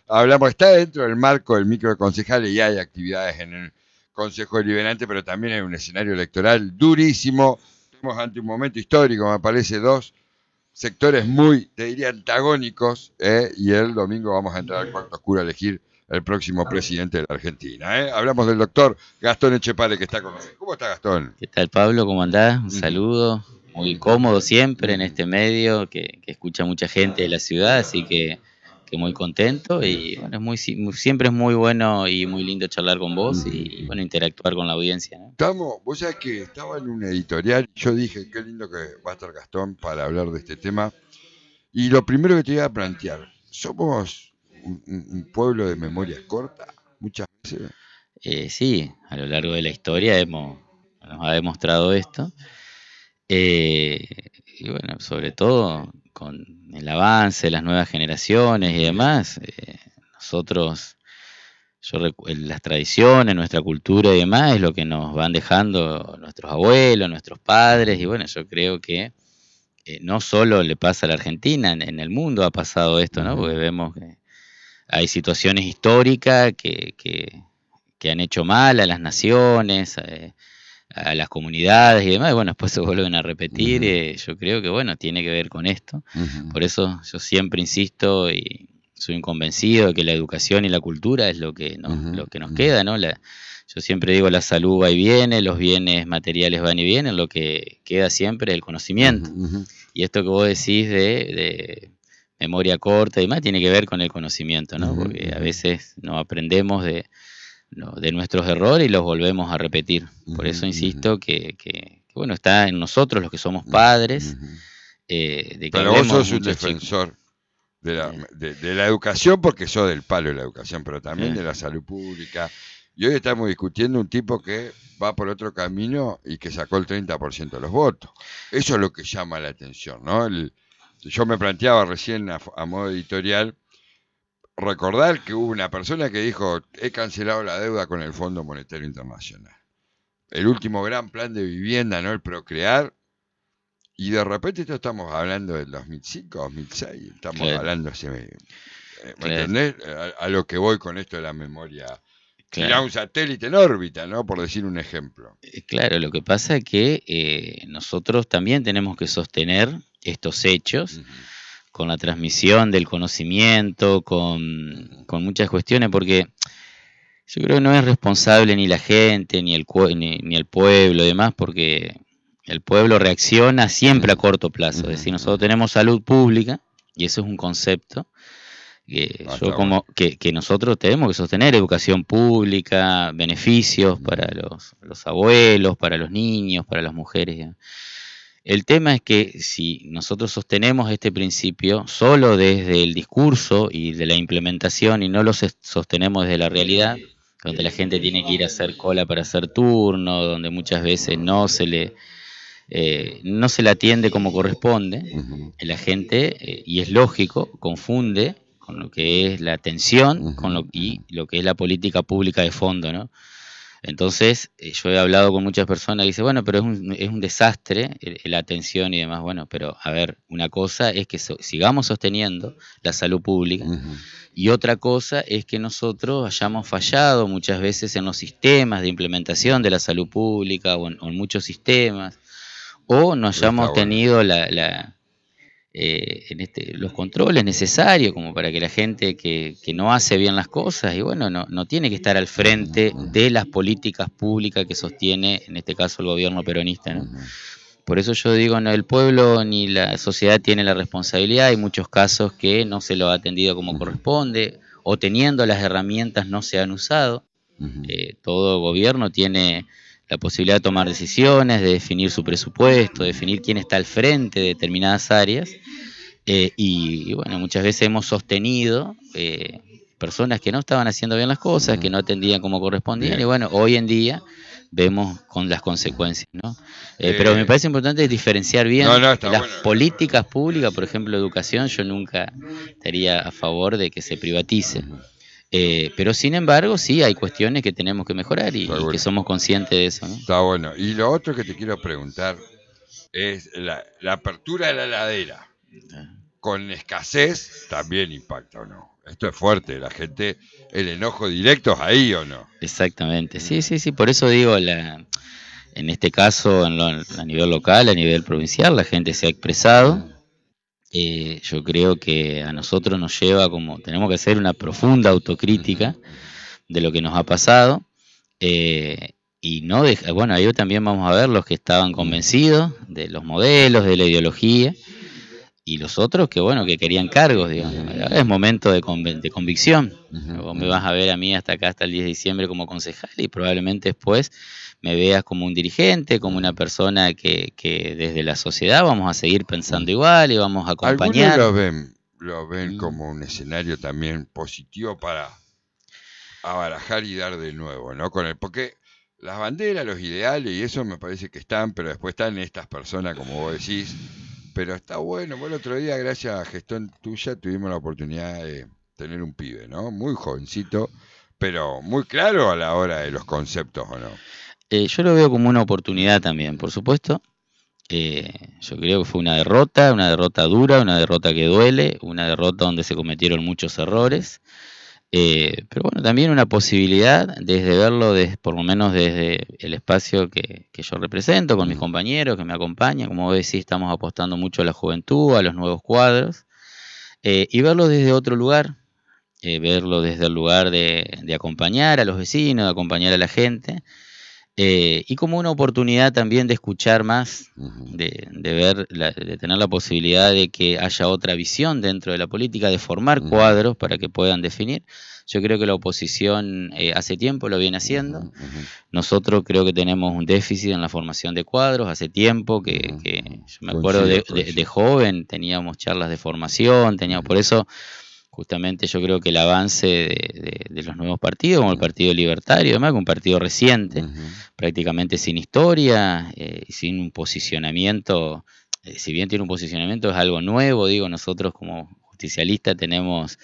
hablamos, está dentro del marco del micro de concejales y hay actividades en el Consejo Deliberante, pero también hay un escenario electoral durísimo. Estamos ante un momento histórico, me parece, dos sectores muy, te diría, antagónicos, y el domingo vamos a entrar al cuarto oscuro a elegir el próximo presidente de la Argentina. Hablamos del doctor Gastón Echepare que está con nosotros. ¿Cómo está Gastón? ¿Qué tal, Pablo? ¿Cómo andás? Un saludo. Muy cómodo siempre en este medio que escucha mucha gente de la ciudad, así que muy contento y bueno, siempre es muy bueno y muy lindo charlar con vos y bueno, interactuar con la audiencia, ¿no? Vos sabés que estaba en un editorial, yo dije, qué lindo que va a estar Gastón para hablar de este tema. Y lo primero que te iba a plantear, somos un pueblo de memoria corta, muchas veces. Sí, a lo largo de la historia nos ha demostrado esto. Y bueno, sobre todo con el avance de las nuevas generaciones y demás, nosotros, las tradiciones, nuestra cultura y demás es lo que nos van dejando nuestros abuelos, nuestros padres, y bueno, yo creo que no solo le pasa a la Argentina, en el mundo ha pasado esto, ¿no? Porque vemos que hay situaciones históricas que han hecho mal a las naciones, a las comunidades y demás, y bueno, después se vuelven a repetir, yo creo que bueno, tiene que ver con esto. Por eso yo siempre insisto y soy un convencido de que la educación y la cultura es lo que nos queda, ¿no? Yo siempre digo, la salud va y viene, los bienes materiales van y vienen, lo que queda siempre es el conocimiento. Y esto que vos decís de memoria corta y demás tiene que ver con el conocimiento, ¿no? Porque a veces no aprendemos de nuestros errores y los volvemos a repetir. Por eso insisto que bueno, está en nosotros los que somos padres, de que pero vos sos un muchos defensor de la educación porque sos del palo de la educación, pero también de la salud pública. Y hoy estamos discutiendo un tipo que va por otro camino y que sacó el 30% de los votos. Eso es lo que llama la atención, ¿no? Yo me planteaba recién a modo editorial recordar que hubo una persona que dijo, he cancelado la deuda con el Fondo Monetario Internacional. El último gran plan de vivienda, ¿no? El Procrear. Y de repente esto estamos hablando del 2005, 2006. Estamos hablando, ¿me entendés? A lo que voy con esto de la memoria. Tirar un satélite en órbita, ¿no? Por decir un ejemplo. Claro, lo que pasa es que nosotros también tenemos que sostener estos hechos con la transmisión del conocimiento, con muchas cuestiones, porque yo creo que no es responsable ni la gente, ni el pueblo y demás, porque el pueblo reacciona siempre a corto plazo. Es decir, nosotros tenemos salud pública, y eso es un concepto que nosotros tenemos que sostener: educación pública, beneficios para los abuelos, para los niños, para las mujeres. El tema es que si nosotros sostenemos este principio solo desde el discurso y de la implementación y no lo sostenemos desde la realidad, donde la gente tiene que ir a hacer cola para hacer turno, donde muchas veces no se le atiende como corresponde, la gente, y es lógico, confunde con lo que es la atención y lo que es la política pública de fondo, ¿no? Entonces, yo he hablado con muchas personas que dicen, bueno, pero es un desastre la atención y demás. Bueno, pero a ver, una cosa es que sigamos sosteniendo la salud pública y otra cosa es que nosotros hayamos fallado muchas veces en los sistemas de implementación de la salud pública o en muchos sistemas, o no hayamos tenido los controles necesarios como para que la gente que no hace bien las cosas, y bueno, no tiene que estar al frente de las políticas públicas que sostiene, en este caso, el gobierno peronista, ¿no? Por eso yo digo, no el pueblo ni la sociedad tiene la responsabilidad. Hay muchos casos que no se lo ha atendido como corresponde, o teniendo las herramientas no se han usado. Todo gobierno tiene la posibilidad de tomar decisiones, de definir su presupuesto, de definir quién está al frente de determinadas áreas, y bueno, muchas veces hemos sostenido personas que no estaban haciendo bien las cosas, que no atendían como correspondían, y bueno, hoy en día vemos con las consecuencias, ¿no? Pero me parece importante diferenciar bien las políticas públicas. Por ejemplo, educación, yo nunca estaría a favor de que se privatice. Pero sin embargo, sí hay cuestiones que tenemos que mejorar y que somos conscientes de eso, ¿no? Está bueno. Y lo otro que te quiero preguntar es la apertura de la heladera con escasez también impacta, ¿o no? Esto es fuerte, la gente, el enojo directo es ahí, ¿o no? Exactamente, sí, por eso digo, en este caso, a nivel local, a nivel provincial, la gente se ha expresado. Yo creo que a nosotros nos lleva como, tenemos que hacer una profunda autocrítica de lo que nos ha pasado, y no bueno, ahí también vamos a ver los que estaban convencidos de los modelos, de la ideología, y los otros que, bueno, que querían cargos, digamos. Ahora es momento de convicción. Vos me vas a ver a mí hasta acá, hasta el 10 de diciembre como concejal, y probablemente después me veas como un dirigente, como una persona que desde la sociedad vamos a seguir pensando igual y vamos a acompañar. Algunos lo ven como un escenario también positivo para abarajar y dar de nuevo, ¿no? Porque las banderas, los ideales y eso me parece que están, pero después están estas personas, como vos decís. Pero está bueno. Bueno, el otro día, gracias a gestión tuya, tuvimos la oportunidad de tener un pibe, ¿no? Muy jovencito, pero muy claro a la hora de los conceptos, ¿o no? Yo lo veo como una oportunidad también, por supuesto. Yo creo que fue una derrota dura, una derrota que duele, una derrota donde se cometieron muchos errores. Pero bueno, también una posibilidad desde verlo, por lo menos desde el espacio que yo represento, con mis compañeros que me acompañan. Como vos decís, estamos apostando mucho a la juventud, a los nuevos cuadros, y verlo desde otro lugar, verlo desde el lugar de acompañar a los vecinos, de acompañar a la gente, y como una oportunidad también de escuchar más, de ver, de tener la posibilidad de que haya otra visión dentro de la política, de formar cuadros para que puedan definir. Yo creo que la oposición hace tiempo lo viene haciendo. Nosotros creo que tenemos un déficit en la formación de cuadros. Hace tiempo que yo me acuerdo de joven, teníamos charlas de formación, por eso justamente yo creo que el avance de los nuevos partidos, como el Partido Libertario, además que un partido reciente, prácticamente sin historia, sin un posicionamiento, si bien tiene un posicionamiento es algo nuevo, digo, nosotros como justicialistas tenemos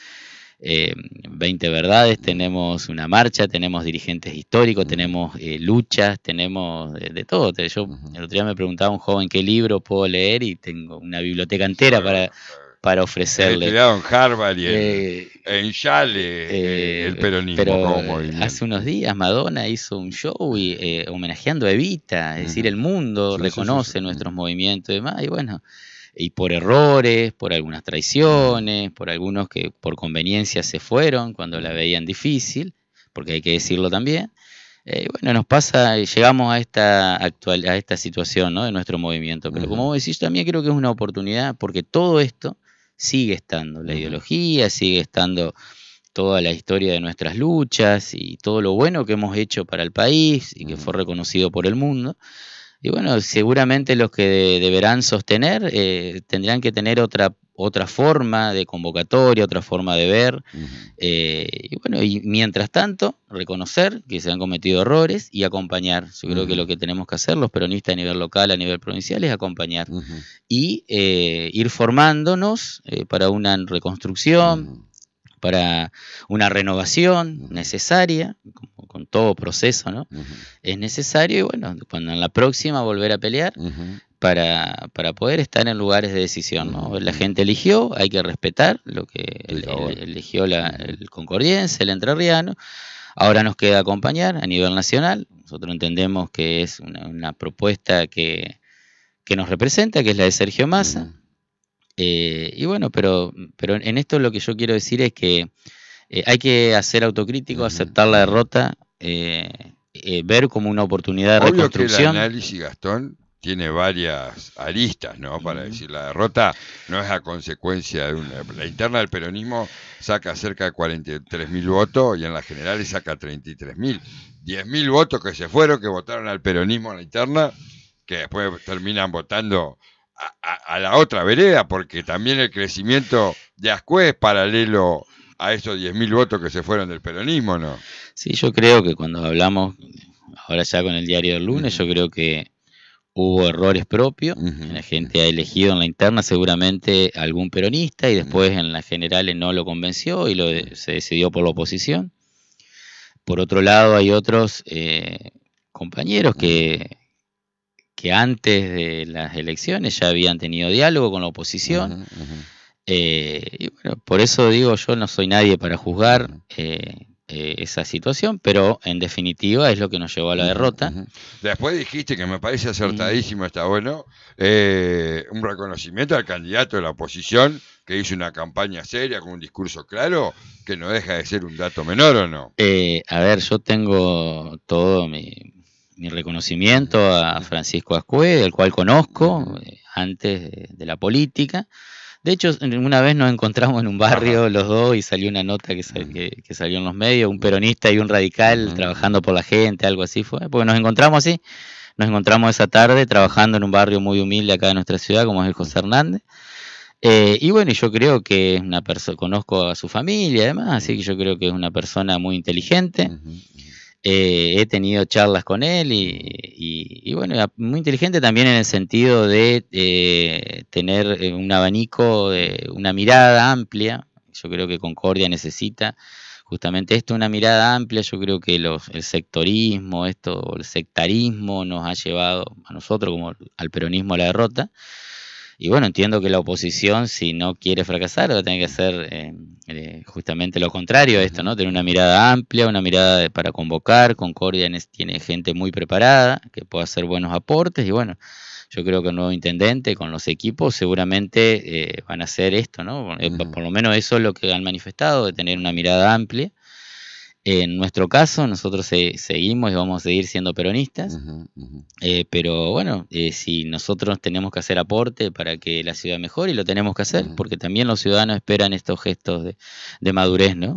20 verdades, tenemos una marcha, tenemos dirigentes históricos, tenemos luchas, tenemos de todo. Yo el otro día me preguntaba un joven qué libro puedo leer y tengo una biblioteca entera para ofrecerle. He estudiado en Harvard y en Yale el peronismo. Pero hace unos días Madonna hizo un show homenajeando a Evita, es decir, el mundo reconoce nuestros movimientos y demás, y bueno, y por errores, por algunas traiciones, por algunos que por conveniencia se fueron cuando la veían difícil, porque hay que decirlo también. Bueno, nos pasa, llegamos a esta situación, ¿no?, de nuestro movimiento, pero como vos decís, también creo que es una oportunidad, porque todo esto sigue estando, la ideología, sigue estando toda la historia de nuestras luchas y todo lo bueno que hemos hecho para el país y que fue reconocido por el mundo. Y bueno, seguramente los que deberán sostener tendrán que tener otra forma de convocatoria, otra forma de ver. Y bueno, y mientras tanto, reconocer que se han cometido errores y acompañar. Yo creo que lo que tenemos que hacer los peronistas a nivel local, a nivel provincial, es acompañar y ir formándonos para una reconstrucción, para una renovación necesaria, con todo proceso, ¿no? Es necesario, y bueno, cuando en la próxima volver a pelear para poder estar en lugares de decisión, ¿no? La gente eligió, hay que respetar lo que eligió el concordiense, el entrerriano. Ahora nos queda acompañar a nivel nacional. Nosotros entendemos que es una propuesta que nos representa, que es la de Sergio Massa. Y bueno, pero en esto lo que yo quiero decir es que hay que hacer autocrítico, aceptar la derrota, ver como una oportunidad de reconstrucción. Obvio que el análisis, Gastón, tiene varias aristas, ¿no? Para decir, la derrota no es a consecuencia de la interna del peronismo saca cerca de 43.000 votos y en las generales saca 33.000. 10.000 votos que se fueron, que votaron al peronismo en la interna, que después terminan votando a la otra vereda, porque también el crecimiento de Ascue es paralelo a esos 10.000 votos que se fueron del peronismo, ¿no? Sí, yo creo que cuando hablamos, ahora ya con el diario del lunes, yo creo que hubo errores propios. La gente ha elegido en la interna seguramente algún peronista y después en las generales no lo convenció y se decidió por la oposición. Por otro lado, hay otros compañeros que antes de las elecciones ya habían tenido diálogo con la oposición Y bueno, por eso digo, yo no soy nadie para juzgar esa situación, pero en definitiva es lo que nos llevó a la derrota. Después dijiste que me parece acertadísimo, está bueno, un reconocimiento al candidato de la oposición que hizo una campaña seria con un discurso claro, que no deja de ser un dato menor, ¿o no? A ver, yo tengo todo mi reconocimiento a Francisco Ascue, del cual conozco antes de la política. De hecho, una vez nos encontramos en un barrio los dos y salió una nota que salió en los medios, un peronista y un radical trabajando por la gente, algo así fue, porque nos encontramos así, nos encontramos esa tarde trabajando en un barrio muy humilde acá de nuestra ciudad, como es el José Hernández. Y bueno, yo creo que es una persona, conozco a su familia además, así que yo creo que es una persona muy inteligente. He tenido charlas con él y bueno, muy inteligente también en el sentido de tener un abanico, una mirada amplia. Yo creo que Concordia necesita justamente esto, una mirada amplia. Yo creo que el sectorismo, el sectarismo nos ha llevado a nosotros como al peronismo a la derrota. Y bueno, entiendo que la oposición, si no quiere fracasar, va a tener que hacer justamente lo contrario a esto, ¿no? Tener una mirada amplia, una mirada para convocar. Concordia tiene gente muy preparada, que puede hacer buenos aportes. Y bueno, yo creo que el nuevo intendente con los equipos seguramente van a hacer esto, ¿no? Por lo menos eso es lo que han manifestado, de tener una mirada amplia. En nuestro caso, nosotros seguimos y vamos a seguir siendo peronistas, pero bueno, si nosotros tenemos que hacer aporte para que la ciudad mejore, y lo tenemos que hacer, porque también los ciudadanos esperan estos gestos de madurez, ¿no?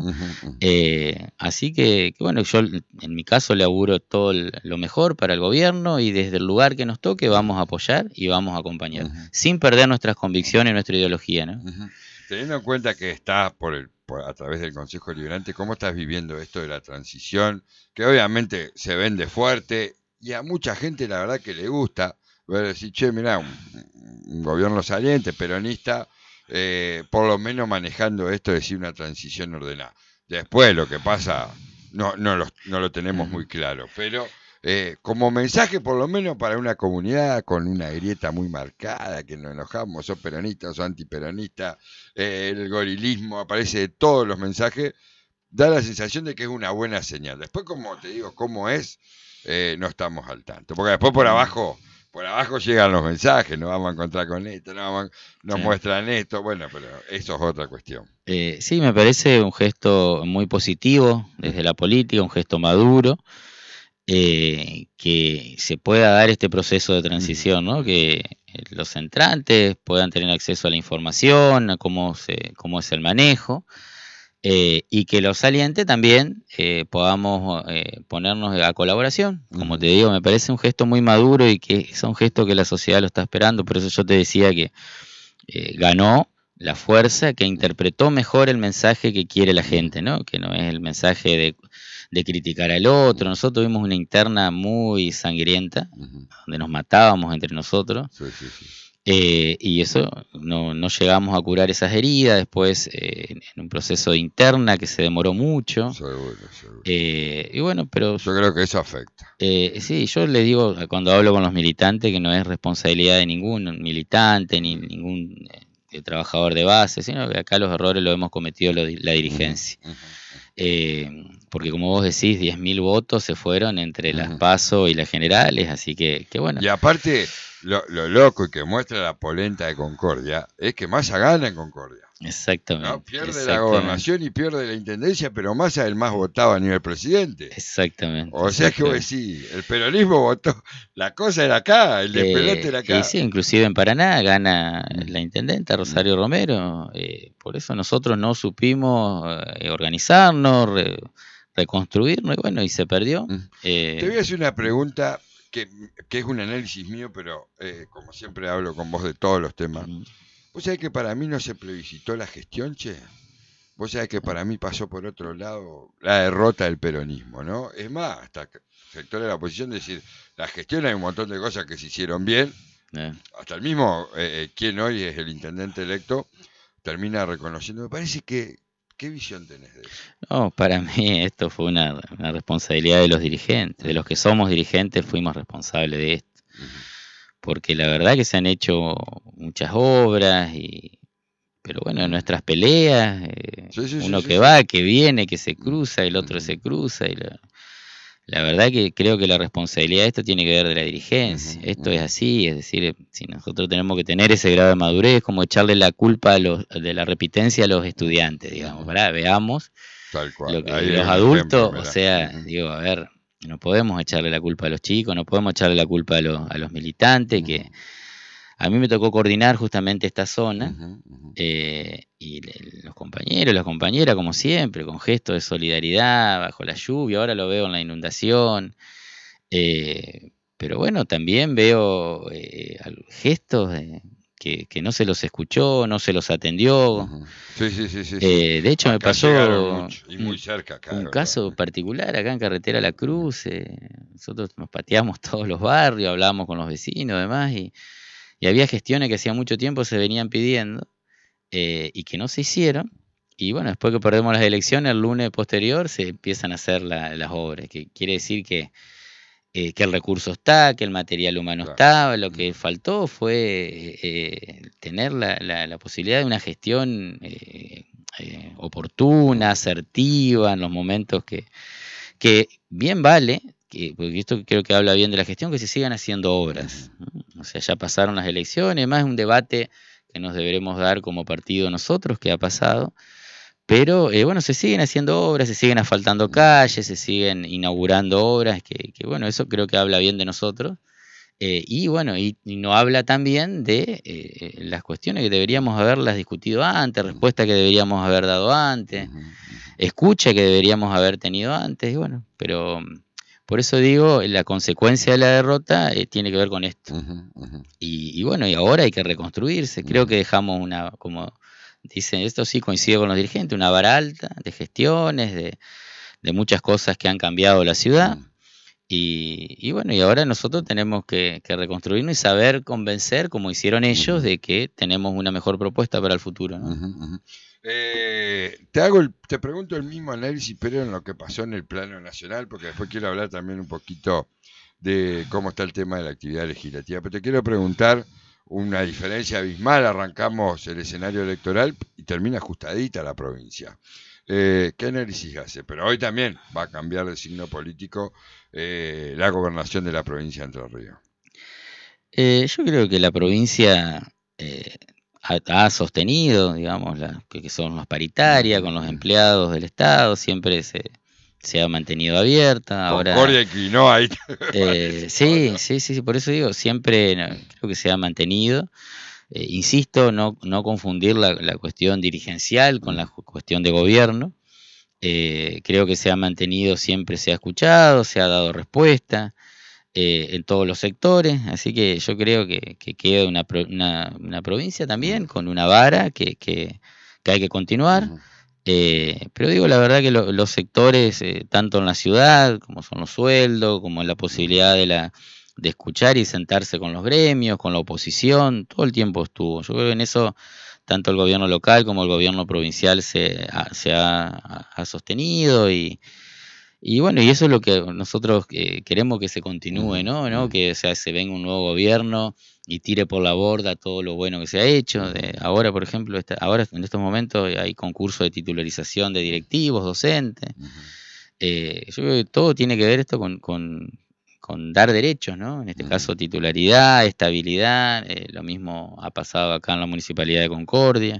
Así que bueno, yo en mi caso le auguro todo lo mejor para el gobierno y desde el lugar que nos toque vamos a apoyar y vamos a acompañar, sin perder nuestras convicciones y nuestra ideología, ¿no? Teniendo en cuenta que estás a través del Consejo Deliberante, ¿cómo estás viviendo esto de la transición? Que obviamente se vende fuerte y a mucha gente la verdad que le gusta. Voy a decir, che, mirá, un gobierno saliente, peronista, por lo menos manejando esto de decir una transición ordenada. Después lo que pasa no lo tenemos muy claro, pero como mensaje por lo menos para una comunidad con una grieta muy marcada, que nos enojamos, sos peronista, sos antiperonista, el gorilismo aparece de todos los mensajes, da la sensación de que es una buena señal. Después, como te digo, cómo es, no estamos al tanto, porque después por abajo llegan los mensajes, nos vamos a encontrar con esto, nos muestran esto, bueno, pero eso es otra cuestión. Sí, me parece un gesto muy positivo desde la política, un gesto maduro. Que se pueda dar este proceso de transición, ¿no? Que los entrantes puedan tener acceso a la información, a cómo es el manejo, y que los salientes también podamos ponernos a colaboración. Como te digo, me parece un gesto muy maduro y que es un gesto que la sociedad lo está esperando. Por eso yo te decía que ganó la fuerza que interpretó mejor el mensaje que quiere la gente, ¿no? Que no es el mensaje de criticar al otro. Nosotros tuvimos una interna muy sangrienta, donde nos matábamos entre nosotros, y eso no llegamos a curar esas heridas. Después en un proceso de interna que se demoró mucho. Seguro. Y bueno, pero yo creo que eso afecta. Sí, yo le digo cuando hablo con los militantes que no es responsabilidad de ningún militante ni ningún trabajador de base, sino que acá los errores los hemos cometido la dirigencia. Porque como vos decís, 10.000 votos se fueron entre las PASO y las generales, así que bueno. Y aparte, lo loco y que muestra la polenta de Concordia es que Massa gana en Concordia. Exactamente. ¿No? Pierde la gobernación y pierde la intendencia, pero Massa es el más votado a nivel presidente. Exactamente. O sea que vos decís, el peronismo votó, la cosa era acá, el despelote era acá. Y sí, inclusive en Paraná gana la intendenta Rosario Romero, por eso nosotros no supimos organizarnos, reconstruirnos, y bueno, y se perdió. Te voy a hacer una pregunta que es un análisis mío, pero como siempre hablo con vos de todos los temas. ¿Vos sabés que para mí no se plebiscitó la gestión, che? Vos sabés que para mí pasó por otro lado la derrota del peronismo, ¿no? Es más, hasta sectores de la oposición decir, la gestión hay un montón de cosas que se hicieron bien, hasta el mismo, quien hoy es el intendente electo, termina reconociendo. Me parece que, ¿qué visión tenés de eso? No, para mí esto fue una responsabilidad de los dirigentes, de los que somos dirigentes fuimos responsables de esto. Porque la verdad que se han hecho muchas obras, pero bueno, en nuestras peleas, uno que va, que viene, que se cruza, el otro se cruza, y la verdad que creo que la responsabilidad de esto tiene que ver de la dirigencia. Esto es así, es decir, si nosotros tenemos que tener ese grado de madurez, como echarle la culpa de la repitencia a los estudiantes, digamos, veamos tal cual. Los adultos, ejemplo, o sea, digo, a ver, no podemos echarle la culpa a los chicos, no podemos echarle la culpa a los militantes, que a mí me tocó coordinar justamente esta zona, y los compañeros, las compañeras, como siempre, con gestos de solidaridad, bajo la lluvia, ahora lo veo en la inundación, pero bueno, también veo gestos que no se los escuchó, no se los atendió. Sí. De hecho, acá me pasó y muy cerca, un caso particular acá en Carretera La Cruz. Nosotros nos pateamos todos los barrios, hablábamos con los vecinos, demás, y había gestiones que hacía mucho tiempo se venían pidiendo y que no se hicieron. Y bueno, después que perdemos las elecciones, el lunes posterior se empiezan a hacer las obras, que quiere decir que el recurso está, que el material humano está. Lo que faltó fue tener la posibilidad de una gestión oportuna, asertiva, en los momentos que bien vale, porque esto creo que habla bien de la gestión, que se sigan haciendo obras. O sea, ya pasaron las elecciones, más es un debate que nos deberemos dar como partido nosotros, que ha pasado. Pero bueno, se siguen haciendo obras, se siguen asfaltando calles, se siguen inaugurando obras, que bueno, eso creo que habla bien de nosotros. Y bueno, y no habla también de las cuestiones que deberíamos haberlas discutido antes, respuestas que deberíamos haber dado antes, escucha que deberíamos haber tenido antes, y bueno, pero por eso digo, la consecuencia de la derrota tiene que ver con esto. Y bueno, y ahora hay que reconstruirse. Creo que dejamos como dicen, esto sí coincide con los dirigentes, una vara alta de gestiones, de muchas cosas que han cambiado la ciudad. Y bueno, y ahora nosotros tenemos que reconstruirnos y saber convencer, como hicieron ellos, de que tenemos una mejor propuesta para el futuro, ¿no? Te pregunto el mismo análisis, pero en lo que pasó en el plano nacional, porque después quiero hablar también un poquito de cómo está el tema de la actividad legislativa. Pero te quiero preguntar una diferencia abismal. Arrancamos el escenario electoral y termina ajustadita la provincia. ¿Qué análisis hace? Pero hoy también va a cambiar de signo político la gobernación de la provincia de Entre Ríos. Yo creo que la provincia ha sostenido, digamos, que son las paritarias con los empleados del Estado, siempre se ha mantenido abierta. Concordia y Quinoa ahí. Sí, por eso digo, siempre creo que se ha mantenido. Insisto, no confundir la cuestión dirigencial con la cuestión de gobierno. Creo que se ha mantenido, siempre se ha escuchado, se ha dado respuesta en todos los sectores, así que yo creo que queda una provincia también con una vara que hay que continuar. Pero digo la verdad que los sectores, tanto en la ciudad, como son los sueldos, como en la posibilidad de escuchar y sentarse con los gremios, con la oposición, todo el tiempo estuvo. Yo creo que en eso tanto el gobierno local como el gobierno provincial se ha sostenido y bueno, y eso es lo que nosotros queremos que se continúe, ¿no? Que se venga un nuevo gobierno y tire por la borda todo lo bueno que se ha hecho. Ahora, por ejemplo, ahora en estos momentos hay concurso de titularización de directivos, docentes. Yo creo que todo tiene que ver esto con dar derechos, ¿no? En este caso titularidad, estabilidad. Lo mismo ha pasado acá en la Municipalidad de Concordia.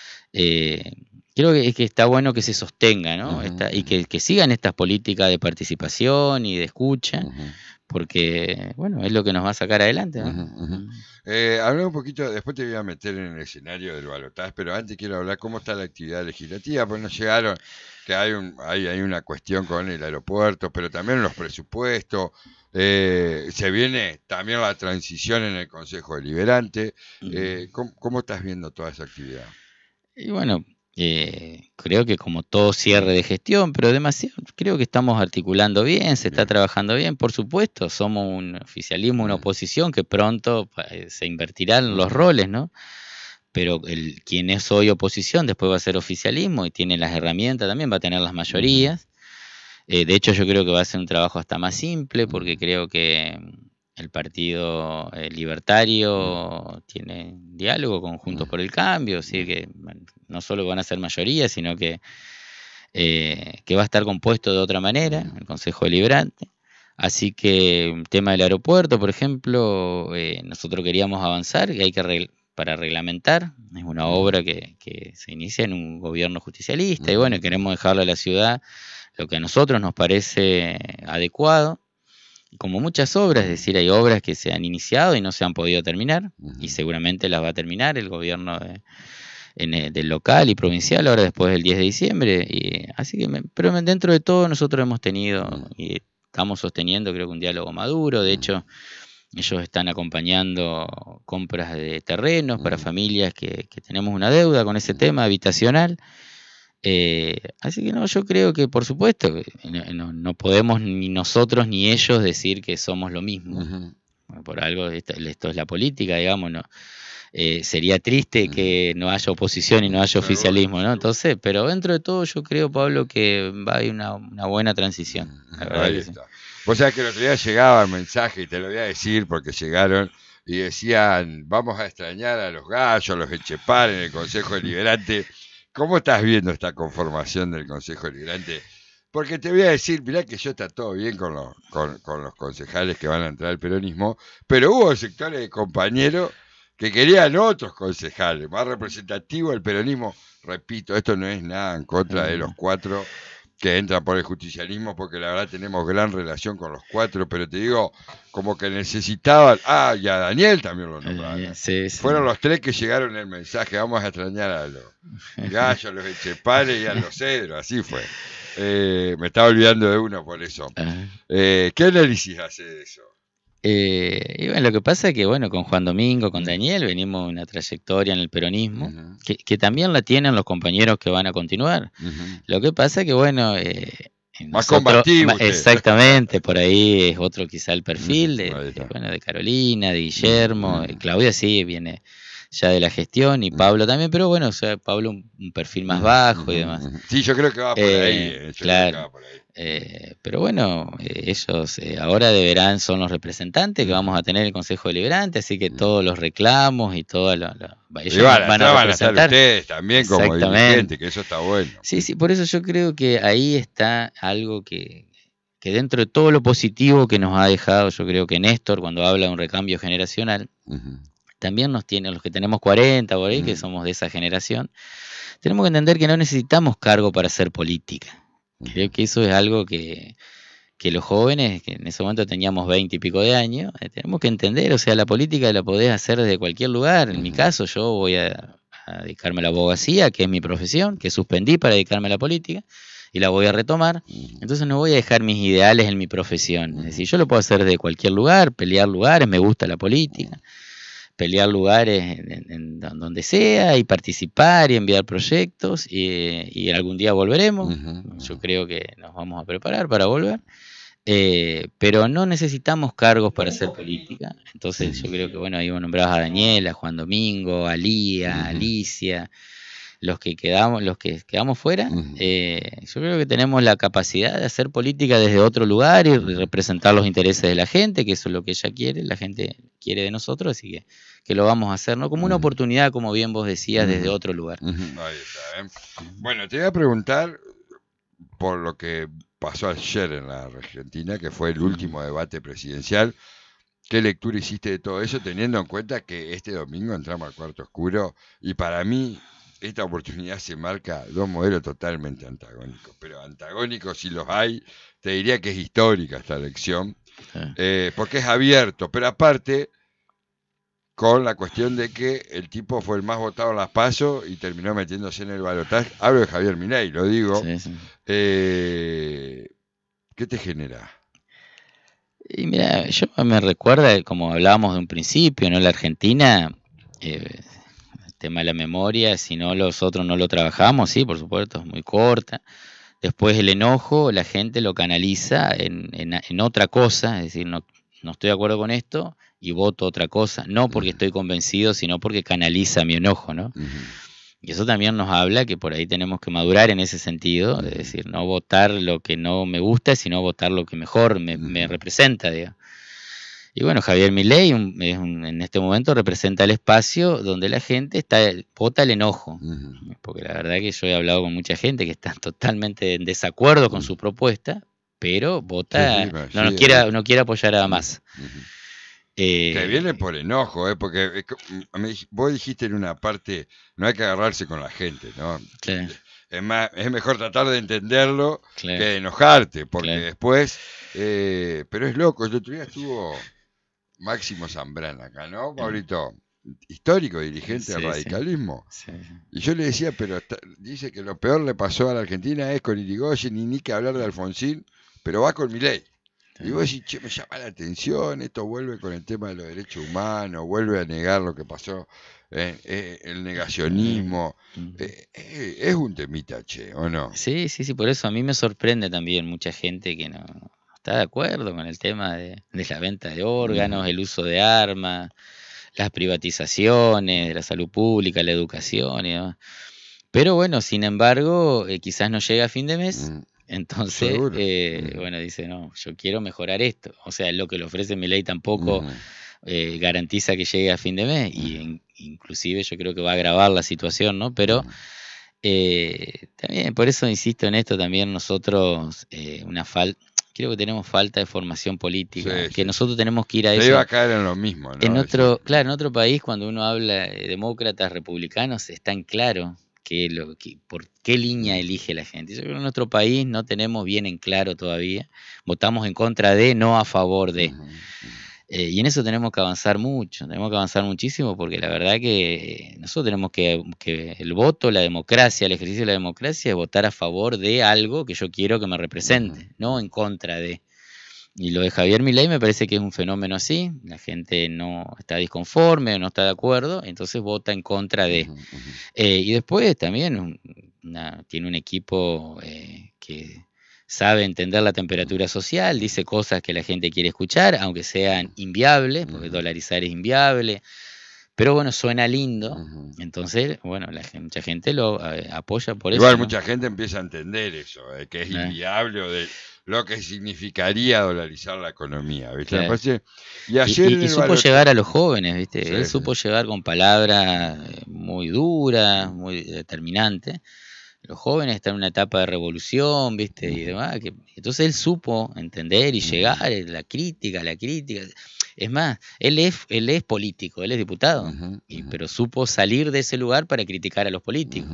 Creo que está bueno que se sostenga, ¿no? Y que sigan estas políticas de participación y de escucha, porque, bueno, es lo que nos va a sacar adelante, ¿no? Hablamos un poquito, después te voy a meter en el escenario del balotaje, pero antes quiero hablar cómo está la actividad legislativa, pues nos llegaron que hay una cuestión con el aeropuerto, pero también los presupuestos. Se viene también la transición en el Consejo Deliberante. ¿Cómo estás viendo toda esa actividad? Y bueno, creo que como todo cierre de gestión, pero demasiado, creo que estamos articulando bien, se está trabajando bien, por supuesto, somos un oficialismo, una oposición que pronto se invertirán los roles, ¿no? Pero quien es hoy oposición después va a ser oficialismo y tiene las herramientas también, va a tener las mayorías. De hecho, yo creo que va a ser un trabajo hasta más simple porque creo que el Partido Libertario tiene diálogo con Juntos por el Cambio, ¿sí? Que no solo van a ser mayoría, sino que va a estar compuesto de otra manera, el Consejo Deliberante. Así que el tema del aeropuerto, por ejemplo, nosotros queríamos avanzar y hay que para reglamentar, es una obra que se inicia en un gobierno justicialista y bueno, queremos dejarle a la ciudad lo que a nosotros nos parece adecuado, como muchas obras, es decir, hay obras que se han iniciado y no se han podido terminar y seguramente las va a terminar el gobierno del local y provincial ahora después del 10 de diciembre, y así que pero dentro de todo nosotros hemos tenido y estamos sosteniendo creo que un diálogo maduro, de hecho ellos están acompañando compras de terrenos para familias que tenemos una deuda con ese tema habitacional, así que no, yo creo que por supuesto no podemos ni nosotros ni ellos decir que somos lo mismo, por algo esto es la política, digamos, no. Sería triste que no haya oposición y no haya oficialismo, ¿no? Entonces, pero dentro de todo yo creo, Pablo, que va a haber una buena transición. La verdad Ahí que está. Vos sabés que el otro día llegaba el mensaje, y te lo voy a decir porque llegaron, y decían, vamos a extrañar a los Gallos, a los Etchepare en el Consejo Deliberante. ¿Cómo estás viendo esta conformación del Consejo Deliberante? Porque te voy a decir, mirá que yo está todo bien con los concejales que van a entrar al peronismo, pero hubo sectores de compañeros que querían otros concejales, más representativos del peronismo. Repito, esto no es nada en contra de los 4 que entran por el justicialismo, porque la verdad tenemos gran relación con los 4, pero te digo, como que necesitaban, y a Daniel también lo nombraron. Sí. Fueron los 3 que llegaron el mensaje, vamos a extrañar a los Gallos, a los Etchepare y a los Cedros, así fue. Me estaba olvidando de uno por eso. ¿Qué análisis hace de eso? Y bueno, lo que pasa es que bueno, con Juan Domingo, con Daniel, venimos una trayectoria en el peronismo, que también la tienen los compañeros que van a continuar. Lo que pasa es que bueno, más combativo. Exactamente, por ahí es otro quizá el perfil de Carolina, de Guillermo, Claudia sí viene ya de la gestión y Pablo también, pero bueno, o sea, Pablo un perfil más bajo y demás. Sí, yo creo que va por ahí. Claro. Pero bueno, ellos ahora son los representantes que vamos a tener en el Consejo Deliberante, así que todos los reclamos y todo ellos van a representar ustedes también como dirigentes, que eso está bueno. Sí, por eso yo creo que ahí está algo que dentro de todo lo positivo que nos ha dejado, yo creo que Néstor, cuando habla de un recambio generacional, también nos tiene, los que tenemos 40 por ahí, que somos de esa generación, tenemos que entender que no necesitamos cargo para hacer política. Creo que eso es algo que los jóvenes, que en ese momento teníamos 20 y pico de años, tenemos que entender, o sea, la política la podés hacer desde cualquier lugar. En mi caso, yo voy a dedicarme a la abogacía, que es mi profesión, que suspendí para dedicarme a la política, y la voy a retomar. Entonces no voy a dejar mis ideales en mi profesión. Es decir, yo lo puedo hacer desde cualquier lugar, pelear lugares, me gusta la política, pelear lugares en donde sea y participar y enviar proyectos y algún día volveremos. Yo creo que nos vamos a preparar para volver. Pero no necesitamos cargos para hacer política. Entonces yo creo que bueno, ahí vos nombrabas a Daniela, a Juan Domingo, a Lía, a Alicia, los que quedamos fuera, yo creo que tenemos la capacidad de hacer política desde otro lugar y representar los intereses de la gente, que eso es lo que ella quiere, la gente quiere de nosotros, así que lo vamos a hacer, ¿no? Como una oportunidad, como bien vos decías, desde otro lugar. Ahí está, Bueno, te voy a preguntar por lo que pasó ayer en la Argentina, que fue el último debate presidencial. ¿Qué lectura hiciste de todo eso, teniendo en cuenta que este domingo entramos al cuarto oscuro? Y para mí, esta oportunidad se marca 2 modelos totalmente antagónicos. Pero antagónicos, si los hay, te diría que es histórica esta elección, porque es abierto. Pero aparte, con la cuestión de que el tipo fue el más votado en las PASO y terminó metiéndose en el balotaje. Hablo de Javier Milei, lo digo. Sí. ¿Qué te genera? Y mira, yo me recuerda, como hablábamos de un principio, ¿no? La Argentina, el tema de la memoria, si no nosotros no lo trabajamos, sí, por supuesto, es muy corta. Después el enojo, la gente lo canaliza en otra cosa, es decir, no estoy de acuerdo con esto y voto otra cosa, no porque estoy convencido, sino porque canaliza mi enojo, ¿no? Y eso también nos habla que por ahí tenemos que madurar en ese sentido, es decir, no votar lo que no me gusta, sino votar lo que mejor me representa, digamos. Y bueno, Javier Milei en este momento representa el espacio donde la gente vota el enojo. Porque la verdad que yo he hablado con mucha gente que está totalmente en desacuerdo con su propuesta, pero vota, no quiere apoyar a Massa. Que viene por enojo, porque vos dijiste en una parte, no hay que agarrarse con la gente, ¿no? Claro. Es mejor tratar de entenderlo que enojarte, porque después, pero es loco, el otro día estuvo Máximo Zambrana acá, ¿no, Pablito? Histórico dirigente del radicalismo. Sí. Y yo le decía, pero dice que lo peor le pasó a la Argentina es con Irigoyen y ni que hablar de Alfonsín, pero va con Milei. Y vos decís, che, me llama la atención, esto vuelve con el tema de los derechos humanos, vuelve a negar lo que pasó, el negacionismo. Es un temita, che, ¿o no? Sí, por eso a mí me sorprende también mucha gente que no está de acuerdo con el tema de la venta de órganos, el uso de armas, las privatizaciones, de la salud pública, la educación y demás. Pero bueno, sin embargo, quizás no llega a fin de mes. Entonces, bueno, dice, no, yo quiero mejorar esto. O sea, lo que le ofrece Milei tampoco garantiza que llegue a fin de mes. Y inclusive yo creo que va a agravar la situación, ¿no? Pero también, por eso insisto en esto, también nosotros, creo que tenemos falta de formación política, que nosotros tenemos que ir a eso. Iba a caer en lo mismo, ¿no? En otro país, cuando uno habla de demócratas, republicanos, está en claro por qué línea elige la gente. Yo creo que en nuestro país no tenemos bien en claro todavía. Votamos en contra de, no a favor de. Y en eso tenemos que avanzar mucho, tenemos que avanzar muchísimo, porque la verdad que nosotros tenemos que el voto, la democracia, el ejercicio de la democracia es votar a favor de algo que yo quiero que me represente, no en contra de. Y lo de Javier Milei me parece que es un fenómeno así, la gente no está disconforme o no está de acuerdo, entonces vota en contra de. Y después también tiene un equipo que sabe entender la temperatura social, dice cosas que la gente quiere escuchar, aunque sean inviables, porque dolarizar es inviable, pero bueno, suena lindo, entonces, bueno, mucha gente lo apoya por eso. Igual mucha gente empieza a entender eso, que es inviable o de lo que significaría dolarizar la economía, ¿viste? Me parece, y supo llegar a los jóvenes, ¿viste? Él supo llegar con palabras muy duras, muy determinantes. Los jóvenes están en una etapa de revolución, ¿viste? Y demás. Entonces él supo entender y llegar a la crítica. Es más, él es político, él es diputado, pero supo salir de ese lugar para criticar a los políticos.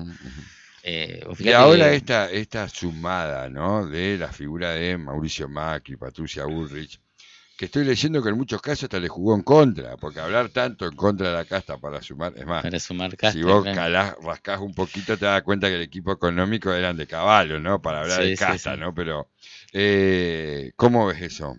Y ahora esta sumada, ¿no?, de la figura de Mauricio Macri, Patricia Bullrich, que estoy leyendo que en muchos casos hasta le jugó en contra, porque hablar tanto en contra de la casta para sumar, es más, si vos rascás un poquito te das cuenta que el equipo económico eran de caballo, ¿no?, para hablar de casta, ¿no? Pero, ¿cómo ves eso?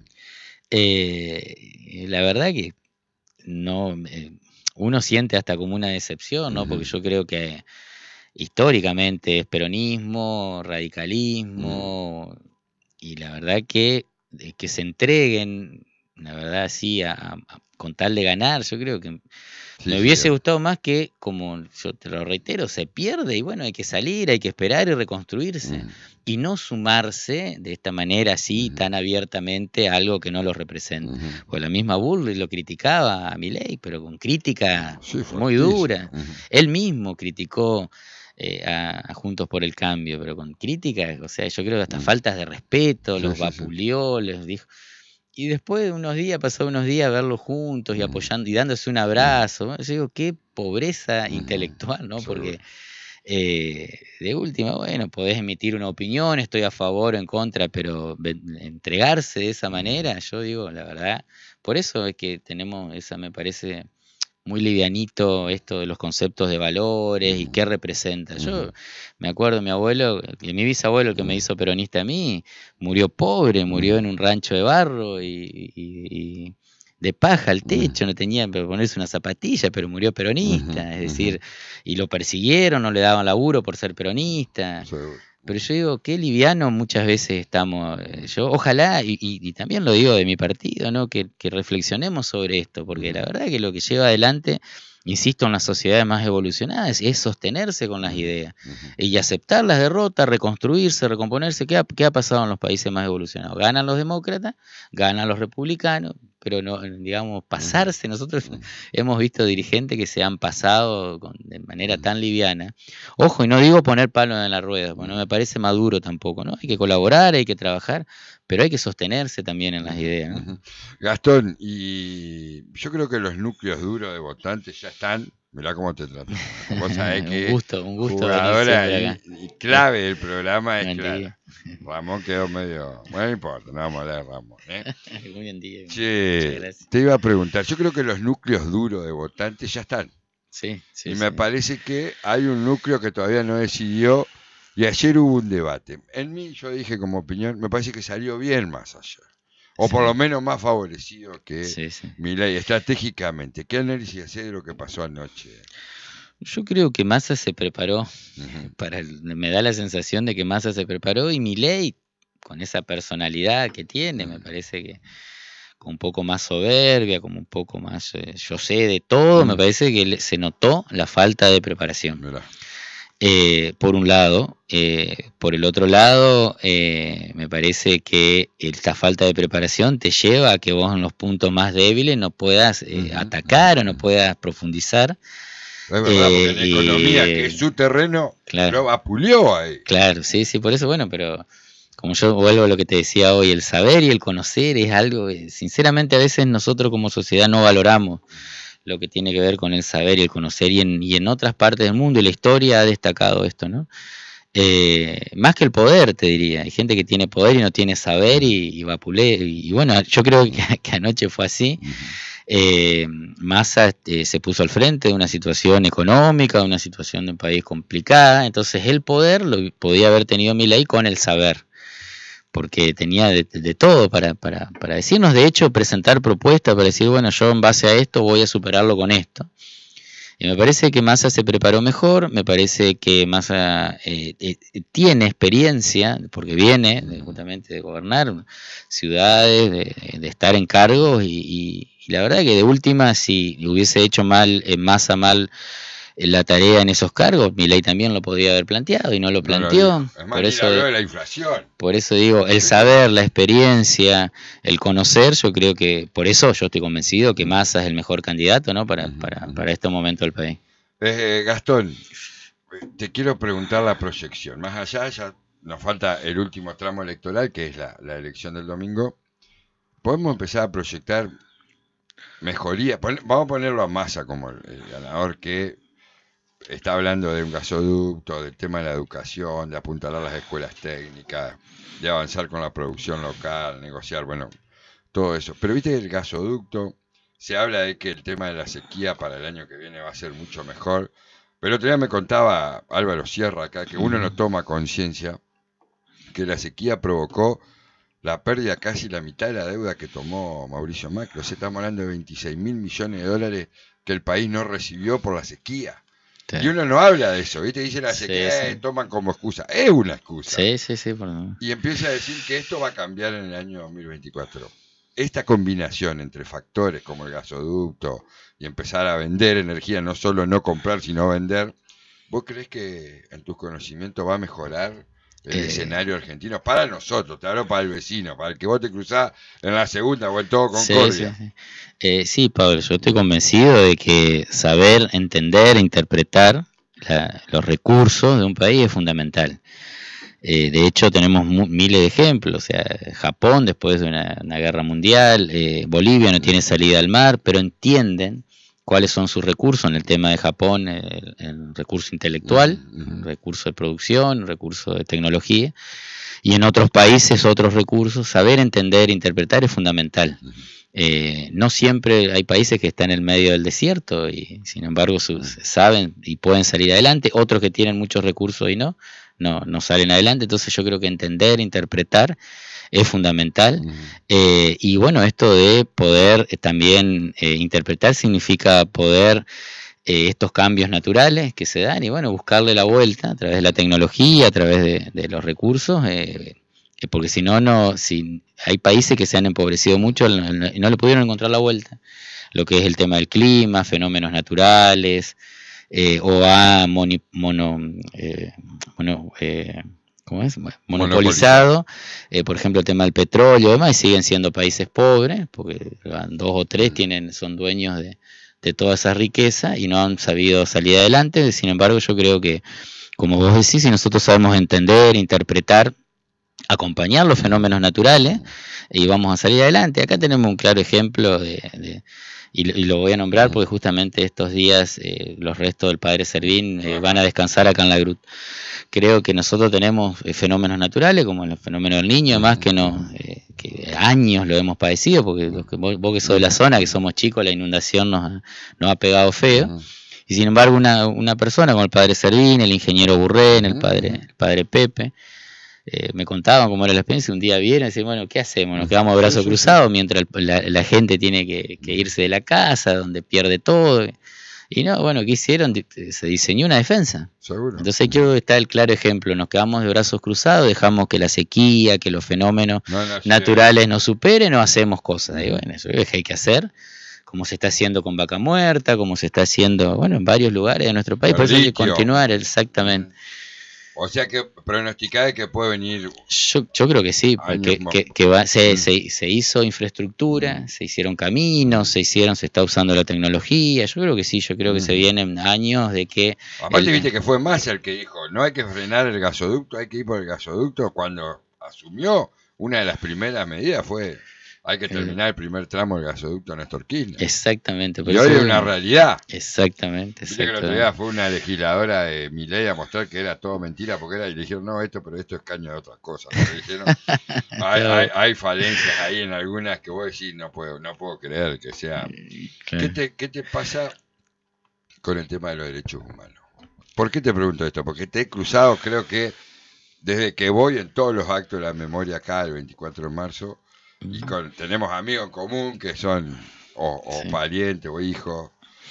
La verdad que no, uno siente hasta como una decepción, ¿no? Porque yo creo que históricamente es peronismo, radicalismo, y la verdad que se entreguen, la verdad, sí, con tal de ganar, yo creo que me hubiese gustado más que, como yo te lo reitero, se pierde y bueno, hay que salir, hay que esperar y reconstruirse, y no sumarse de esta manera así, tan abiertamente a algo que no lo representa. Pues la misma Bullrich lo criticaba a Milei, pero con crítica muy dura. Él mismo criticó a Juntos por el Cambio, pero con críticas, o sea, yo creo que hasta faltas de respeto, los vapuleó, les dijo. Y después de pasados unos días, verlos juntos y apoyando y dándose un abrazo, yo digo, qué pobreza intelectual, ¿no? Porque de última, bueno, podés emitir una opinión, estoy a favor o en contra, pero entregarse de esa manera, yo digo, la verdad, por eso es que tenemos esa, me parece muy livianito esto de los conceptos de valores y qué representa. Yo me acuerdo de mi abuelo, de mi bisabuelo, el que me hizo peronista a mí, murió pobre, murió en un rancho de barro y de paja al techo, no tenía para ponerse una zapatilla, pero murió peronista, es decir, y lo persiguieron, no le daban laburo por ser peronista. Pero yo digo, qué liviano muchas veces estamos. Yo ojalá, y también lo digo de mi partido, ¿no?, que reflexionemos sobre esto, porque la verdad que lo que lleva adelante, insisto, en las sociedades más evolucionadas, es sostenerse con las ideas y aceptar las derrotas, reconstruirse, recomponerse. ¿Qué ha pasado en los países más evolucionados? Ganan los demócratas, ganan los republicanos, pero no, digamos, pasarse. Nosotros hemos visto dirigentes que se han pasado de manera tan liviana. Ojo, y no digo poner palo en la rueda, porque no me parece maduro tampoco, ¿no? Hay que colaborar, hay que trabajar, pero hay que sostenerse también en las ideas, ¿no? Gastón, y yo creo que los núcleos duros de votantes ya están. Mirá cómo te trato. Vos sabés que un gusto venir jugadora siempre acá. y clave del programa es Buen Clara. día. Ramón quedó medio... Bueno, no importa, no vamos a hablar de Ramón. Muy buen día. Muchas Che, gracias. te iba a preguntar, yo creo que los núcleos duros de votantes ya están. Sí, sí, Y sí. me parece que hay un núcleo que todavía no decidió. Y ayer hubo un debate. En mí, yo dije como opinión, me parece que salió bien más ayer. O por Sí. lo menos más favorecido que Sí. Milei estratégicamente. ¿Qué análisis hace de lo que pasó anoche? Yo creo que Massa se preparó Ujú. me da la sensación de que Massa se preparó y Milei, con esa personalidad que tiene, me Ujú. parece que con un poco más soberbia, como un poco más, yo sé de todo, me parece que se notó la falta de preparación. Mirá. Por un lado, por el otro lado, me parece que esta falta de preparación te lleva a que vos en los puntos más débiles no puedas atacar o no puedas profundizar. Es verdad, porque en economía, que es su terreno, Claro. lo vapuleó ahí. Claro, sí, por eso, bueno, pero como yo vuelvo a lo que te decía hoy, el saber y el conocer es algo que sinceramente a veces nosotros como sociedad no valoramos lo que tiene que ver con el saber y el conocer, y en otras partes del mundo, y la historia ha destacado esto, ¿no? Más que el poder, te diría. Hay gente que tiene poder y no tiene saber y vapulea. Y bueno, yo creo que anoche fue así. Massa se puso al frente de una situación económica, de una situación de un país complicada. Entonces el poder lo podía haber tenido Milei con el saber, porque tenía de todo para decirnos, de hecho, presentar propuestas para decir, bueno, yo en base a esto voy a superarlo con esto. Y me parece que Massa se preparó mejor, me parece que Massa tiene experiencia, porque viene justamente de gobernar ciudades, de estar en cargos, y la verdad que de última, si hubiese hecho Massa mal la tarea en esos cargos, Milei también lo podría haber planteado y no lo planteó. Es más, ni habló de la inflación. Por eso digo, el saber, la experiencia, el conocer, yo creo que, por eso yo estoy convencido que Massa es el mejor candidato, ¿no? para este momento del país. Gastón, te quiero preguntar la proyección. Más allá, ya nos falta el último tramo electoral, que es la elección del domingo. ¿Podemos empezar a proyectar mejoría? Vamos a ponerlo a Massa como el ganador que está hablando de un gasoducto, del tema de la educación, de apuntalar las escuelas técnicas, de avanzar con la producción local, negociar, bueno, todo eso. Pero viste el gasoducto, se habla de que el tema de la sequía para el año que viene va a ser mucho mejor. Pero otro día me contaba Álvaro Sierra acá que uno no toma conciencia que la sequía provocó la pérdida casi la mitad de la deuda que tomó Mauricio Macri. O sea, estamos hablando de 26 mil millones de dólares que el país no recibió por la sequía. Sí. Y uno no habla de eso, ¿viste? Dice la sequía, toman como excusa. Es una excusa. Sí, por favor. Y empieza a decir que esto va a cambiar en el año 2024. Esta combinación entre factores como el gasoducto y empezar a vender energía, no solo no comprar, sino vender, ¿vos crees que en tus conocimientos va a mejorar el escenario argentino? Para nosotros, te hablo para el vecino, para el que vos te cruzás en la segunda o en todo Concordia. Sí, Pablo, yo estoy convencido de que saber, entender, interpretar los recursos de un país es fundamental. De hecho, tenemos miles de ejemplos. O sea, Japón, después de una guerra mundial, Bolivia no tiene salida al mar, pero entienden cuáles son sus recursos. En el tema de Japón, el recurso intelectual, el recurso de producción, el recurso de tecnología, y en otros países otros recursos. Saber entender, interpretar es fundamental. No siempre hay países que están en el medio del desierto y sin embargo saben y pueden salir adelante, otros que tienen muchos recursos y no salen adelante. Entonces yo creo que entender, interpretar es fundamental. Y bueno, esto de poder también interpretar significa poder estos cambios naturales que se dan y bueno, buscarle la vuelta a través de la tecnología, a través de los recursos, porque si no, si hay países que se han empobrecido mucho y no le pudieron encontrar la vuelta, lo que es el tema del clima, fenómenos naturales, o a ¿cómo es? Monopolizado, por ejemplo el tema del petróleo y demás, y siguen siendo países pobres, porque dos o tres son dueños de toda esa riqueza y no han sabido salir adelante. Sin embargo, yo creo que, como vos decís, si nosotros sabemos entender, interpretar, acompañar los fenómenos naturales, y vamos a salir adelante. Acá tenemos un claro ejemplo y lo voy a nombrar porque justamente estos días los restos del padre Servín van a descansar acá en la gruta. Creo que nosotros tenemos fenómenos naturales, como el fenómeno del niño, además que años lo hemos padecido, porque vos que sos de la zona, que somos chicos, la inundación nos ha pegado feo. Y sin embargo, una persona como el padre Servín, el ingeniero Burrén, el padre Pepe, me contaban cómo era la experiencia. Un día vieron y decían, bueno, ¿qué hacemos? Nos quedamos de brazos cruzados mientras la gente tiene que irse de la casa, donde pierde todo. Y no, bueno, ¿qué hicieron? Se diseñó una defensa. Seguro. Entonces creo que está el claro ejemplo. Nos quedamos de brazos cruzados, dejamos que la sequía, que los fenómenos naturales nos superen, o hacemos cosas. Y bueno, eso es que hay que hacer, como se está haciendo con Vaca Muerta, como se está haciendo, bueno, en varios lugares de nuestro país. Por eso hay que continuar, exactamente. O sea que pronosticáis que puede venir. Yo creo que sí, porque se hizo infraestructura, se hicieron caminos, se está usando la tecnología. Yo creo que sí, yo creo que se vienen años de que. Aparte, viste que fue Massa el que dijo: no hay que frenar el gasoducto, hay que ir por el gasoducto. Cuando asumió, una de las primeras medidas fue: hay que terminar el primer tramo del gasoducto Néstor Kirchner. Exactamente. Y hoy es una realidad. Exactamente. Viste que el otro día fue una legisladora de Milei a mostrar que era todo mentira, porque y le dijeron, no, esto es caño de otras cosas. ¿No? Le dijeron, hay falencias ahí en algunas que vos decís, no puedo creer que sea. Claro. ¿Qué te pasa con el tema de los derechos humanos? ¿Por qué te pregunto esto? Porque te he cruzado, creo que desde que voy en todos los actos de la memoria acá, el 24 de marzo, y tenemos amigos en común que son o parientes o hijos,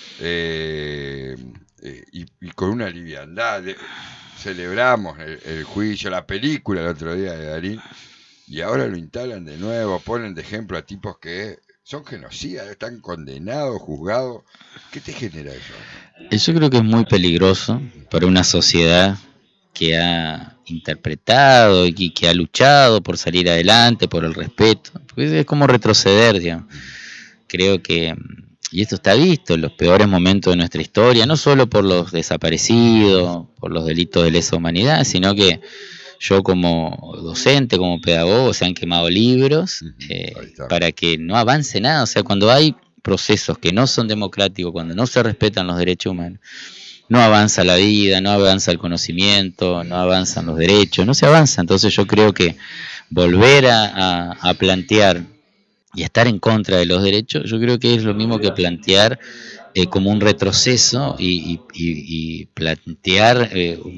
y con una liviandad celebramos el juicio, la película el otro día de Darín, y ahora lo instalan de nuevo, ponen de ejemplo a tipos que son genocidas, están condenados, juzgados. ¿Qué te genera eso? Yo creo que es muy peligroso para una sociedad que ha interpretado y que ha luchado por salir adelante, por el respeto, porque es como retroceder, digamos. Creo que, y esto está visto, en los peores momentos de nuestra historia, no solo por los desaparecidos, por los delitos de lesa humanidad, sino que yo como docente, como pedagogo, se han quemado libros para que no avance nada. O sea, cuando hay procesos que no son democráticos, cuando no se respetan los derechos humanos, no avanza la vida, no avanza el conocimiento, no avanzan los derechos, no se avanza. Entonces yo creo que volver a plantear y estar en contra de los derechos, yo creo que es lo mismo que plantear como un retroceso y plantear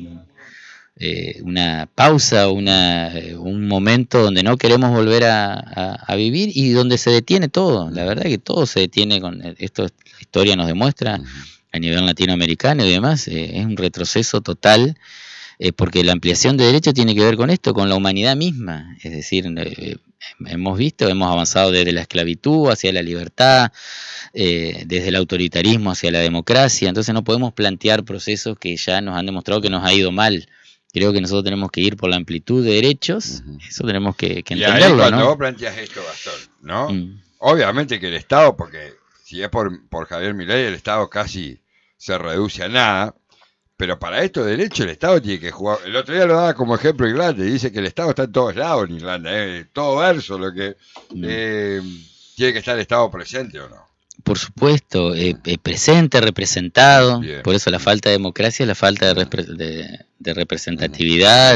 una pausa, un momento donde no queremos volver a vivir y donde se detiene todo. La verdad que todo se detiene con esto. La historia nos demuestra a nivel latinoamericano y demás, es un retroceso total, porque la ampliación de derechos tiene que ver con esto, con la humanidad misma. Es decir, hemos avanzado desde la esclavitud hacia la libertad, desde el autoritarismo hacia la democracia. Entonces no podemos plantear procesos que ya nos han demostrado que nos ha ido mal. Creo que nosotros tenemos que ir por la amplitud de derechos, eso tenemos que entenderlo, y ahí cuando ¿no? vos planteas esto, Gastón, ¿no? Obviamente que el Estado, porque si es por Javier Milei, el Estado casi se reduce a nada, pero para estos derechos el Estado tiene que jugar. El otro día lo daba como ejemplo Irlanda, y dice que el Estado está en todos lados en Irlanda, todo verso, lo que tiene que estar el Estado presente, ¿o no? Por supuesto, presente, representado. Bien. Por eso la falta de democracia es la falta de representatividad,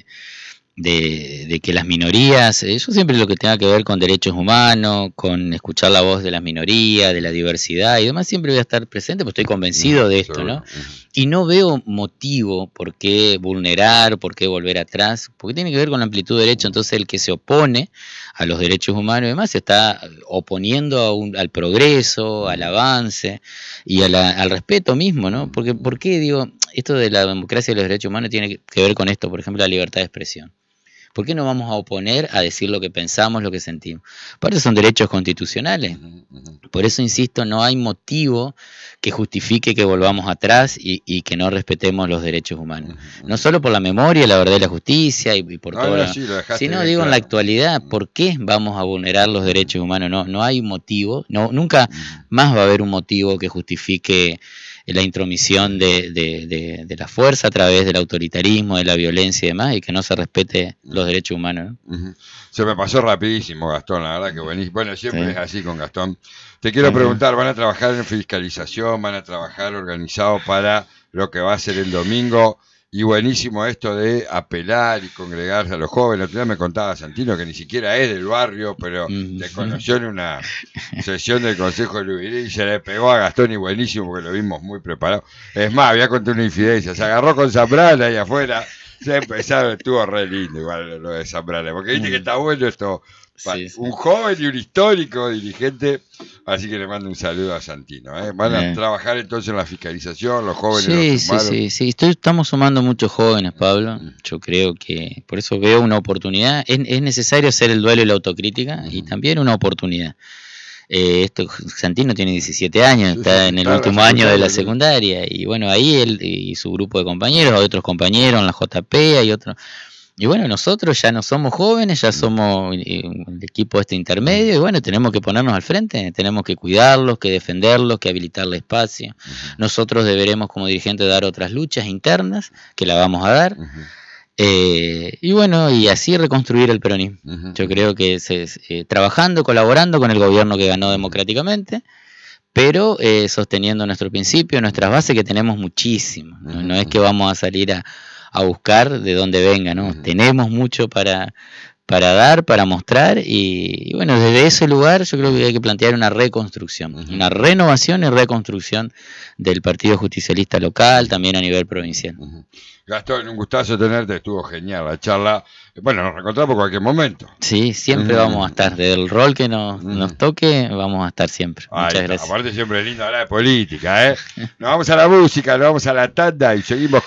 de que las minorías, yo siempre lo que tenga que ver con derechos humanos, con escuchar la voz de las minorías, de la diversidad y demás, siempre voy a estar presente, porque estoy convencido de esto, ¿no? Y no veo motivo por qué vulnerar, por qué volver atrás, porque tiene que ver con la amplitud de derechos. Entonces el que se opone a los derechos humanos y demás se está oponiendo al progreso, al avance y al respeto mismo, ¿no? Porque, ¿por qué digo esto de la democracia y los derechos humanos tiene que ver con esto? Por ejemplo, la libertad de expresión. ¿Por qué no vamos a oponer a decir lo que pensamos, lo que sentimos? Aparte son derechos constitucionales. Por eso insisto, no hay motivo que justifique que volvamos atrás y que no respetemos los derechos humanos. No solo por la memoria, la verdad y la justicia y por todo, sino digo en la actualidad, ¿por qué vamos a vulnerar los derechos humanos? No hay motivo, nunca más va a haber un motivo que justifique la intromisión de la fuerza a través del autoritarismo, de la violencia y demás, y que no se respete los derechos humanos, ¿no? Se me pasó rapidísimo, Gastón, la verdad que buenísimo. Bueno, siempre es así con Gastón. Te quiero preguntar, ¿van a trabajar en fiscalización? ¿Van a trabajar organizado para lo que va a ser el domingo? Y buenísimo esto de apelar y congregarse a los jóvenes. Otro día me contaba Santino que ni siquiera es del barrio, pero te conoció en una sesión del Consejo de Lubirí y se le pegó a Gastón y buenísimo porque lo vimos muy preparado. Es más, había contado una infidencia. Se agarró con Zambrana ahí afuera. Se empezaron, estuvo re lindo igual lo de Zambrana. Porque viste que está bueno esto. Sí. Un joven y un histórico dirigente, así que le mando un saludo a Santino. Van a trabajar entonces en la fiscalización, los jóvenes. Sí. Estamos sumando muchos jóvenes, Pablo. Yo creo que por eso veo una oportunidad. Es necesario hacer el duelo y la autocrítica y también una oportunidad. Santino tiene 17 años, está en el último año de la secundaria y bueno, ahí él y su grupo de compañeros, hay otros compañeros en la JP, hay otros. Y bueno, nosotros ya no somos jóvenes, ya somos el equipo intermedio y bueno, tenemos que ponernos al frente, tenemos que cuidarlos, que defenderlos, que habilitarle espacio. Nosotros deberemos como dirigentes dar otras luchas internas, que la vamos a dar. Y bueno, y así reconstruir el peronismo. Yo creo que trabajando, colaborando con el gobierno que ganó democráticamente, pero sosteniendo nuestro principio, nuestras bases, que tenemos muchísimo. No es que vamos a salir a buscar de dónde venga, ¿no? Tenemos mucho para dar, para mostrar y bueno, desde ese lugar yo creo que hay que plantear una reconstrucción, una renovación y reconstrucción del Partido Justicialista local, también a nivel provincial. Gastón, un gustazo tenerte, estuvo genial la charla. Bueno, nos reencontramos en cualquier momento. Sí, siempre vamos a estar, desde el rol que nos toque, vamos a estar siempre. Muchas gracias. Aparte siempre es lindo hablar de política, Nos vamos a la música, nos vamos a la tanda y seguimos